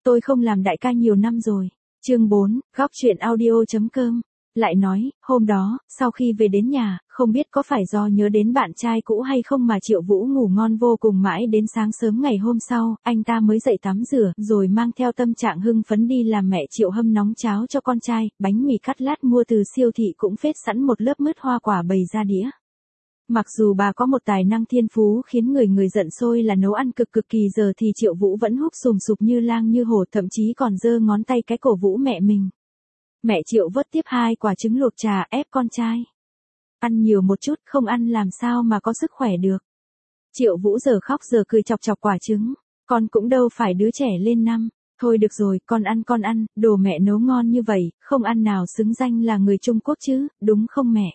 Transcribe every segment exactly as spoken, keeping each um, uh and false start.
tôi không làm đại ca nhiều năm rồi. Chương bốn, góc chuyện audio.com. Lại nói, hôm đó, sau khi về đến nhà, không biết có phải do nhớ đến bạn trai cũ hay không mà Triệu Vũ ngủ ngon vô cùng mãi đến sáng sớm ngày hôm sau, anh ta mới dậy tắm rửa, rồi mang theo tâm trạng hưng phấn đi làm mẹ Triệu hâm nóng cháo cho con trai, bánh mì cắt lát mua từ siêu thị cũng phết sẵn một lớp mứt hoa quả bày ra đĩa. Mặc dù bà có một tài năng thiên phú khiến người người giận sôi là nấu ăn cực cực kỳ giờ thì Triệu Vũ vẫn húp sùm sụp như lang như hổ, thậm chí còn giơ ngón tay cái cổ vũ mẹ mình. Mẹ Triệu vớt tiếp hai quả trứng luộc trà ép con trai. Ăn nhiều một chút, không ăn làm sao mà có sức khỏe được. Triệu Vũ giờ khóc giờ cười chọc chọc quả trứng. Con cũng đâu phải đứa trẻ lên năm. Thôi được rồi, con ăn con ăn, đồ mẹ nấu ngon như vậy, không ăn nào xứng danh là người Trung Quốc chứ, đúng không mẹ?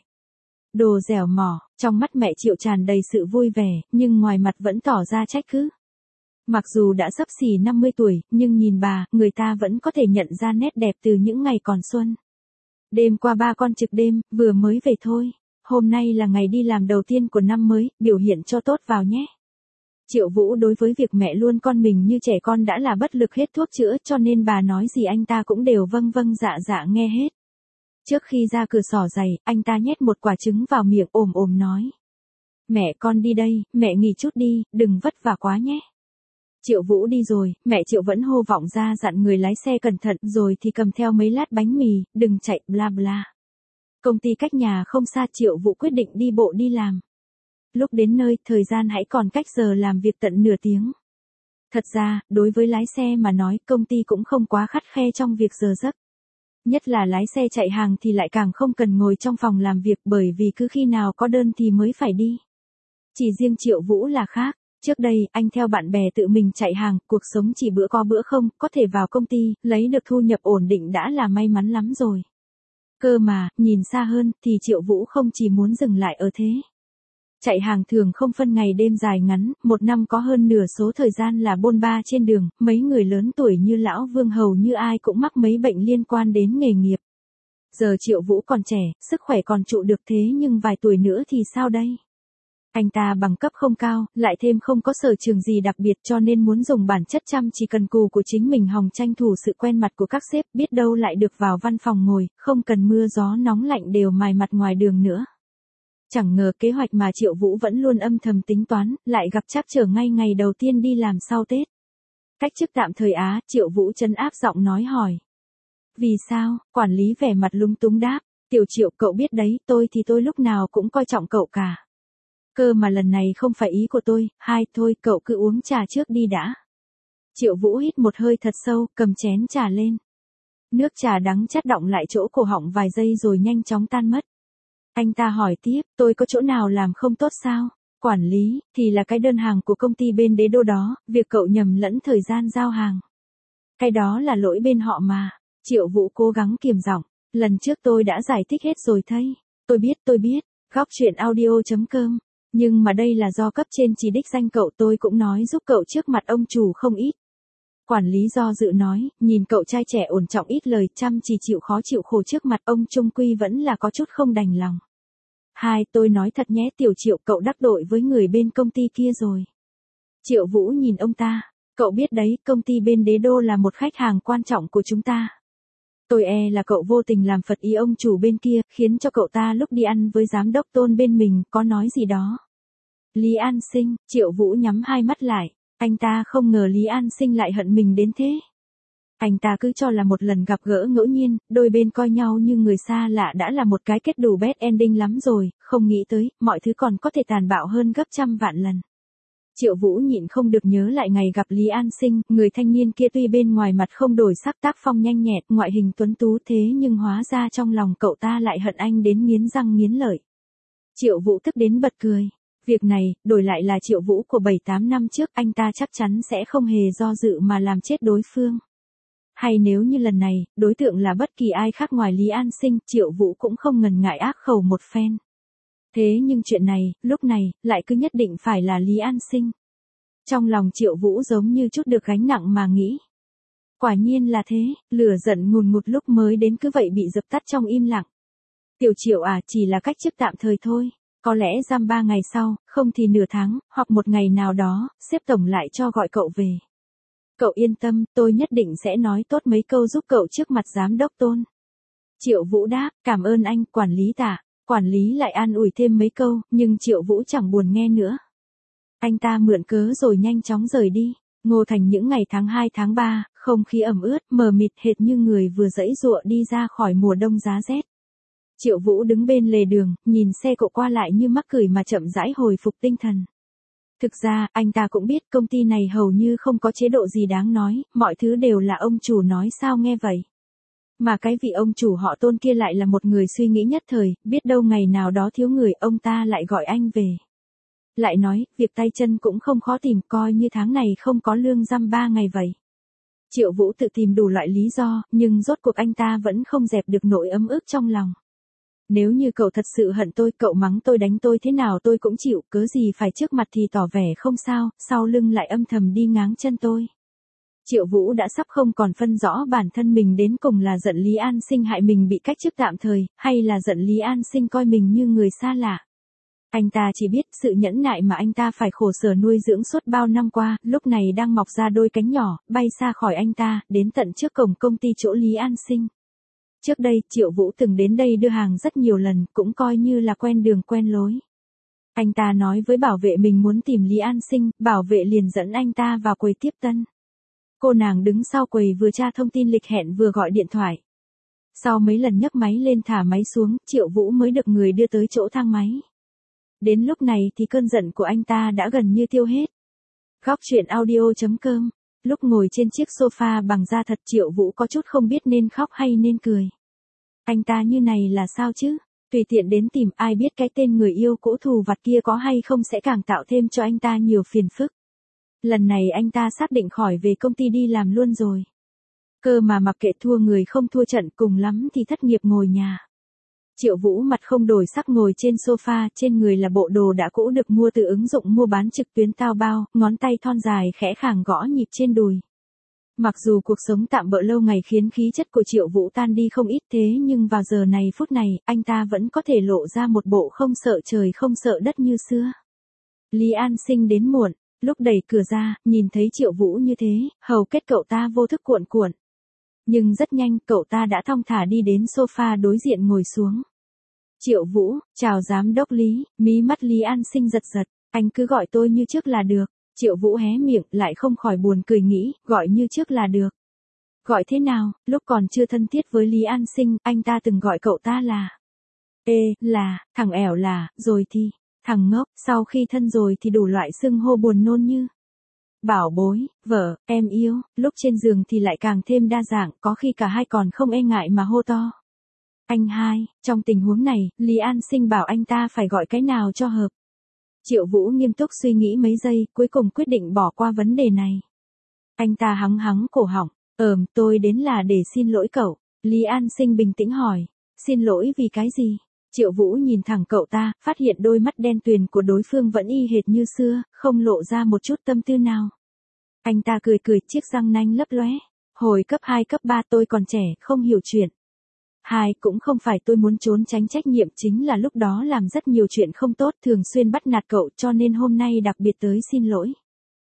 Đồ dẻo mỏ, trong mắt mẹ Triệu tràn đầy sự vui vẻ, nhưng ngoài mặt vẫn tỏ ra trách cứ. Mặc dù đã sắp xỉ năm mươi tuổi, nhưng nhìn bà, người ta vẫn có thể nhận ra nét đẹp từ những ngày còn xuân. Đêm qua ba con trực đêm, vừa mới về thôi. Hôm nay là ngày đi làm đầu tiên của năm mới, biểu hiện cho tốt vào nhé. Triệu Vũ đối với việc mẹ luôn con mình như trẻ con đã là bất lực hết thuốc chữa, cho nên bà nói gì anh ta cũng đều vâng vâng dạ dạ nghe hết. Trước khi ra cửa xỏ giày, anh ta nhét một quả trứng vào miệng ồm ồm nói. Mẹ con đi đây, mẹ nghỉ chút đi, đừng vất vả quá nhé. Triệu Vũ đi rồi, mẹ Triệu vẫn hô vọng ra dặn người lái xe cẩn thận rồi thì cầm theo mấy lát bánh mì, đừng chạy bla bla. Công ty cách nhà không xa, Triệu Vũ quyết định đi bộ đi làm. Lúc đến nơi, thời gian hãy còn cách giờ làm việc tận nửa tiếng. Thật ra, đối với lái xe mà nói, công ty cũng không quá khắt khe trong việc giờ giấc. Nhất là lái xe chạy hàng thì lại càng không cần ngồi trong phòng làm việc bởi vì cứ khi nào có đơn thì mới phải đi. Chỉ riêng Triệu Vũ là khác. Trước đây, anh theo bạn bè tự mình chạy hàng, cuộc sống chỉ bữa có bữa không, có thể vào công ty, lấy được thu nhập ổn định đã là may mắn lắm rồi. Cơ mà, nhìn xa hơn, thì Triệu Vũ không chỉ muốn dừng lại ở thế. Chạy hàng thường không phân ngày đêm dài ngắn, một năm có hơn nửa số thời gian là bôn ba trên đường, mấy người lớn tuổi như Lão Vương hầu như ai cũng mắc mấy bệnh liên quan đến nghề nghiệp. Giờ Triệu Vũ còn trẻ, sức khỏe còn trụ được thế nhưng vài tuổi nữa thì sao đây? Anh ta bằng cấp không cao, lại thêm không có sở trường gì đặc biệt cho nên muốn dùng bản chất chăm chỉ cần cù của chính mình hòng tranh thủ sự quen mặt của các sếp, biết đâu lại được vào văn phòng ngồi, không cần mưa gió nóng lạnh đều mài mặt ngoài đường nữa. Chẳng ngờ kế hoạch mà Triệu Vũ vẫn luôn âm thầm tính toán, lại gặp trắc trở ngay ngày đầu tiên đi làm sau Tết. Cách chức tạm thời á, Triệu Vũ trấn áp giọng nói hỏi. Vì sao? Quản lý vẻ mặt lúng túng đáp. Tiểu Triệu, cậu biết đấy, tôi thì tôi lúc nào cũng coi trọng cậu cả. Cơ mà lần này không phải ý của tôi, hai, thôi cậu cứ uống trà trước đi đã. Triệu Vũ hít một hơi thật sâu, cầm chén trà lên. Nước trà đắng chát đọng lại chỗ cổ họng vài giây rồi nhanh chóng tan mất. Anh ta hỏi tiếp, tôi có chỗ nào làm không tốt sao? Quản lý, thì là cái đơn hàng của công ty bên đế đô đó, việc cậu nhầm lẫn thời gian giao hàng. Cái đó là lỗi bên họ mà. Triệu Vũ cố gắng kiềm giọng, lần trước tôi đã giải thích hết rồi thây. Tôi biết, tôi biết, góc chuyện audio.com. Nhưng mà đây là do cấp trên chỉ đích danh cậu, tôi cũng nói giúp cậu trước mặt ông chủ không ít. Quản lý do dự nói, nhìn cậu trai trẻ ổn trọng ít lời, chăm chỉ chịu khó chịu khổ trước mặt ông trung quy vẫn là có chút không đành lòng. Hai, tôi nói thật nhé Tiểu Triệu, cậu đắc tội với người bên công ty kia rồi. Triệu Vũ nhìn ông ta, cậu biết đấy, công ty bên đế đô là một khách hàng quan trọng của chúng ta. Tôi e là cậu vô tình làm phật ý ông chủ bên kia, khiến cho cậu ta lúc đi ăn với giám đốc Tôn bên mình, có nói gì đó. Lý An Sinh, Triệu Vũ nhắm hai mắt lại, anh ta không ngờ Lý An Sinh lại hận mình đến thế. Anh ta cứ cho là một lần gặp gỡ ngẫu nhiên, đôi bên coi nhau như người xa lạ đã là một cái kết đủ bad ending lắm rồi, không nghĩ tới, mọi thứ còn có thể tàn bạo hơn gấp trăm vạn lần. Triệu Vũ nhịn không được nhớ lại ngày gặp Lý An Sinh, người thanh niên kia tuy bên ngoài mặt không đổi sắc, tác phong nhanh nhẹn, ngoại hình tuấn tú thế nhưng hóa ra trong lòng cậu ta lại hận anh đến nghiến răng nghiến lợi. Triệu Vũ tức đến bật cười. Việc này, đổi lại là Triệu Vũ của bảy tám năm trước, anh ta chắc chắn sẽ không hề do dự mà làm chết đối phương. Hay nếu như lần này, đối tượng là bất kỳ ai khác ngoài Lý An Sinh, Triệu Vũ cũng không ngần ngại ác khẩu một phen. Thế nhưng chuyện này, lúc này, lại cứ nhất định phải là Lý An Sinh. Trong lòng Triệu Vũ giống như chút được gánh nặng mà nghĩ. Quả nhiên là thế, lửa giận ngùn ngụt lúc mới đến cứ vậy bị dập tắt trong im lặng. Tiểu Triệu à, chỉ là cách chức tạm thời thôi. Có lẽ giam ba ngày sau, không thì nửa tháng, hoặc một ngày nào đó, sếp tổng lại cho gọi cậu về. Cậu yên tâm, tôi nhất định sẽ nói tốt mấy câu giúp cậu trước mặt giám đốc Tôn. Triệu Vũ đáp, cảm ơn anh, quản lý Tạ. Quản lý lại an ủi thêm mấy câu, nhưng Triệu Vũ chẳng buồn nghe nữa. Anh ta mượn cớ rồi nhanh chóng rời đi. Ngô Thành những ngày tháng hai tháng ba, không khí ẩm ướt, mờ mịt hệt như người vừa giãy giụa đi ra khỏi mùa đông giá rét. Triệu Vũ đứng bên lề đường, nhìn xe cộ qua lại như mắc cười mà chậm rãi hồi phục tinh thần. Thực ra, anh ta cũng biết công ty này hầu như không có chế độ gì đáng nói, mọi thứ đều là ông chủ nói sao nghe vậy. Mà cái vị ông chủ họ Tôn kia lại là một người suy nghĩ nhất thời, biết đâu ngày nào đó thiếu người ông ta lại gọi anh về. Lại nói, việc tay chân cũng không khó tìm, coi như tháng này không có lương dăm ba ngày vậy. Triệu Vũ tự tìm đủ loại lý do, nhưng rốt cuộc anh ta vẫn không dẹp được nỗi ấm ức trong lòng. Nếu như cậu thật sự hận tôi, cậu mắng tôi đánh tôi thế nào tôi cũng chịu, cớ gì phải trước mặt thì tỏ vẻ không sao, sau lưng lại âm thầm đi ngáng chân tôi. Triệu Vũ đã sắp không còn phân rõ bản thân mình đến cùng là giận Lý An Sinh hại mình bị cách chức tạm thời, hay là giận Lý An Sinh coi mình như người xa lạ. Anh ta chỉ biết sự nhẫn nại mà anh ta phải khổ sở nuôi dưỡng suốt bao năm qua, lúc này đang mọc ra đôi cánh nhỏ, bay xa khỏi anh ta, đến tận trước cổng công ty chỗ Lý An Sinh. Trước đây, Triệu Vũ từng đến đây đưa hàng rất nhiều lần, cũng coi như là quen đường quen lối. Anh ta nói với bảo vệ mình muốn tìm Lý An Sinh, bảo vệ liền dẫn anh ta vào quầy tiếp tân. Cô nàng đứng sau quầy vừa tra thông tin lịch hẹn vừa gọi điện thoại. Sau mấy lần nhấc máy lên thả máy xuống, Triệu Vũ mới được người đưa tới chỗ thang máy. Đến lúc này thì cơn giận của anh ta đã gần như tiêu hết. Góc truyện audio chấm com. Lúc ngồi trên chiếc sofa bằng da thật, Triệu Vũ có chút không biết nên khóc hay nên cười. Anh ta như này là sao chứ? Tùy tiện đến tìm, ai biết cái tên người yêu cũ thù vặt kia có hay không sẽ càng tạo thêm cho anh ta nhiều phiền phức. Lần này anh ta xác định khỏi về công ty đi làm luôn rồi. Cơ mà mặc kệ thua người không thua trận, cùng lắm thì thất nghiệp ngồi nhà. Triệu Vũ mặt không đổi sắc ngồi trên sofa, trên người là bộ đồ đã cũ được mua từ ứng dụng mua bán trực tuyến Taobao, ngón tay thon dài khẽ khàng gõ nhịp trên đùi. Mặc dù cuộc sống tạm bợ lâu ngày khiến khí chất của Triệu Vũ tan đi không ít, thế nhưng vào giờ này phút này, anh ta vẫn có thể lộ ra một bộ không sợ trời không sợ đất như xưa. Lý An Sinh đến muộn, lúc đẩy cửa ra, nhìn thấy Triệu Vũ như thế, hầu kết cậu ta vô thức cuộn cuộn. Nhưng rất nhanh, cậu ta đã thong thả đi đến sofa đối diện ngồi xuống. Triệu Vũ, chào giám đốc Lý, mí mắt Lý An Sinh giật giật, anh cứ gọi tôi như trước là được. Triệu Vũ hé miệng, lại không khỏi buồn cười nghĩ, gọi như trước là được. Gọi thế nào, lúc còn chưa thân thiết với Lý An Sinh, anh ta từng gọi cậu ta là Ê, là, thằng ẻo là, rồi thì, thằng ngốc, sau khi thân rồi thì đủ loại xưng hô buồn nôn như bảo bối, vợ, em yêu, lúc trên giường thì lại càng thêm đa dạng, có khi cả hai còn không e ngại mà hô to. Anh hai, trong tình huống này, Lý An Sinh bảo anh ta phải gọi cái nào cho hợp. Triệu Vũ nghiêm túc suy nghĩ mấy giây, cuối cùng quyết định bỏ qua vấn đề này. Anh ta hắng hắng cổ họng, ờm, tôi đến là để xin lỗi cậu. Lý An Sinh bình tĩnh hỏi, xin lỗi vì cái gì? Triệu Vũ nhìn thẳng cậu ta, phát hiện đôi mắt đen tuyền của đối phương vẫn y hệt như xưa, không lộ ra một chút tâm tư nào. Anh ta cười cười, chiếc răng nanh lấp lóe. Hồi cấp hai cấp ba tôi còn trẻ, không hiểu chuyện. Hai, cũng không phải tôi muốn trốn tránh trách nhiệm, chính là lúc đó làm rất nhiều chuyện không tốt, thường xuyên bắt nạt cậu, cho nên hôm nay đặc biệt tới xin lỗi.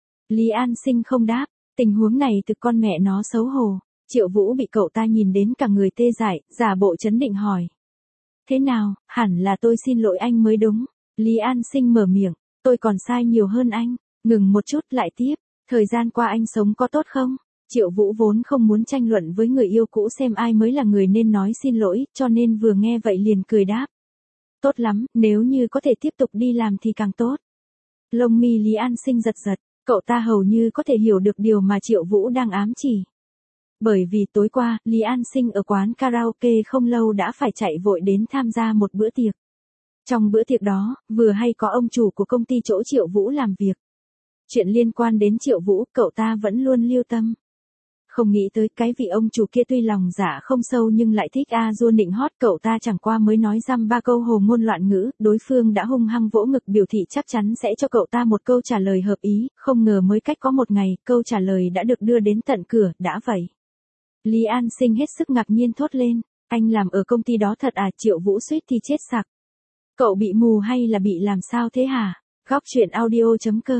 Lý An Sinh không đáp, tình huống này thực con mẹ nó xấu hổ. Triệu Vũ bị cậu ta nhìn đến cả người tê dại, giả bộ trấn định hỏi. Thế nào, hẳn là tôi xin lỗi anh mới đúng. Lý An Sinh mở miệng, tôi còn sai nhiều hơn anh. Ngừng một chút lại tiếp, thời gian qua anh sống có tốt không? Triệu Vũ vốn không muốn tranh luận với người yêu cũ xem ai mới là người nên nói xin lỗi, cho nên vừa nghe vậy liền cười đáp. Tốt lắm, nếu như có thể tiếp tục đi làm thì càng tốt. Lông mi Lý An Sinh giật giật, cậu ta hầu như có thể hiểu được điều mà Triệu Vũ đang ám chỉ. Bởi vì tối qua, Lý An Sinh ở quán karaoke không lâu đã phải chạy vội đến tham gia một bữa tiệc. Trong bữa tiệc đó, vừa hay có ông chủ của công ty chỗ Triệu Vũ làm việc. Chuyện liên quan đến Triệu Vũ, cậu ta vẫn luôn lưu tâm. Không nghĩ tới cái vị ông chủ kia tuy lòng dạ không sâu nhưng lại thích a dua nịnh hót, cậu ta chẳng qua mới nói dăm ba câu hồ ngôn loạn ngữ, đối phương đã hung hăng vỗ ngực biểu thị chắc chắn sẽ cho cậu ta một câu trả lời hợp ý, không ngờ mới cách có một ngày, câu trả lời đã được đưa đến tận cửa, đã vậy. Lý An Sinh hết sức ngạc nhiên thốt lên, anh làm ở công ty đó thật à? Triệu Vũ suýt thì chết sặc. Cậu bị mù hay là bị làm sao thế hả? Góc truyện audio chấm com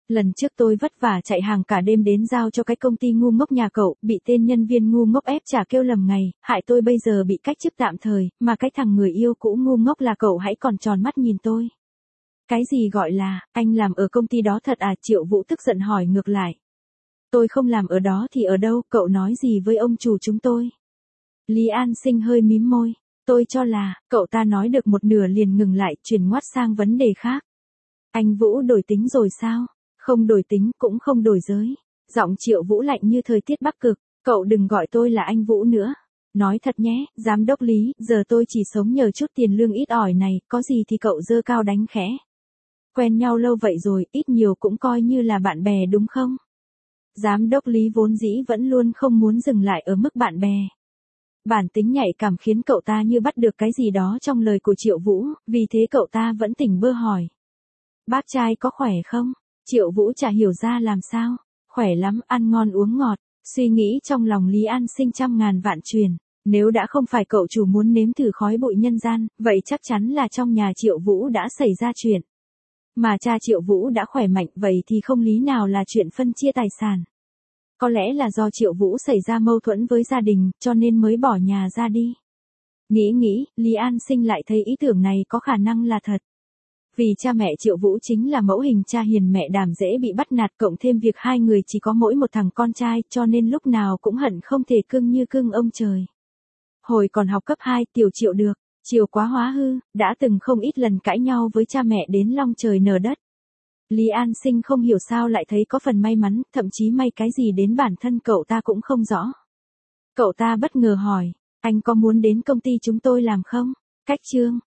Lần trước tôi vất vả chạy hàng cả đêm đến giao cho cái công ty ngu ngốc nhà cậu, bị tên nhân viên ngu ngốc ép trả kêu lầm ngày, hại tôi bây giờ bị cách chức tạm thời, mà cái thằng người yêu cũ ngu ngốc là cậu hãy còn tròn mắt nhìn tôi. Cái gì gọi là, anh làm ở công ty đó thật à? Triệu Vũ tức giận hỏi ngược lại. Tôi không làm ở đó thì ở đâu, cậu nói gì với ông chủ chúng tôi? Lý An Sinh hơi mím môi. Tôi cho là, cậu ta nói được một nửa liền ngừng lại, chuyển ngoắt sang vấn đề khác. Anh Vũ đổi tính rồi sao? Không đổi tính, cũng không đổi giới. Giọng Triệu Vũ lạnh như thời tiết Bắc Cực. Cậu đừng gọi tôi là anh Vũ nữa. Nói thật nhé, giám đốc Lý, giờ tôi chỉ sống nhờ chút tiền lương ít ỏi này, có gì thì cậu dơ cao đánh khẽ. Quen nhau lâu vậy rồi, ít nhiều cũng coi như là bạn bè đúng không? Giám đốc Lý vốn dĩ vẫn luôn không muốn dừng lại ở mức bạn bè. Bản tính nhạy cảm khiến cậu ta như bắt được cái gì đó trong lời của Triệu Vũ, vì thế cậu ta vẫn tỉnh bơ hỏi. Bác trai có khỏe không? Triệu Vũ chả hiểu ra làm sao. Khỏe lắm, ăn ngon uống ngọt. Suy nghĩ trong lòng Lý An Sinh trăm ngàn vạn truyền. Nếu đã không phải cậu chủ muốn nếm thử khói bụi nhân gian, vậy chắc chắn là trong nhà Triệu Vũ đã xảy ra chuyện. Mà cha Triệu Vũ đã khỏe mạnh, vậy thì không lý nào là chuyện phân chia tài sản. Có lẽ là do Triệu Vũ xảy ra mâu thuẫn với gia đình, cho nên mới bỏ nhà ra đi. Nghĩ nghĩ, Lý An Sinh lại thấy ý tưởng này có khả năng là thật. Vì cha mẹ Triệu Vũ chính là mẫu hình cha hiền mẹ đàm dễ bị bắt nạt, cộng thêm việc hai người chỉ có mỗi một thằng con trai, cho nên lúc nào cũng hận không thể cưng như cưng ông trời. Hồi còn học cấp hai, tiểu Triệu được, Triệu quá hóa hư, đã từng không ít lần cãi nhau với cha mẹ đến long trời nở đất. Lý An Sinh không hiểu sao lại thấy có phần may mắn, thậm chí may cái gì đến bản thân cậu ta cũng không rõ. Cậu ta bất ngờ hỏi, anh có muốn đến công ty chúng tôi làm không? Cách Trương,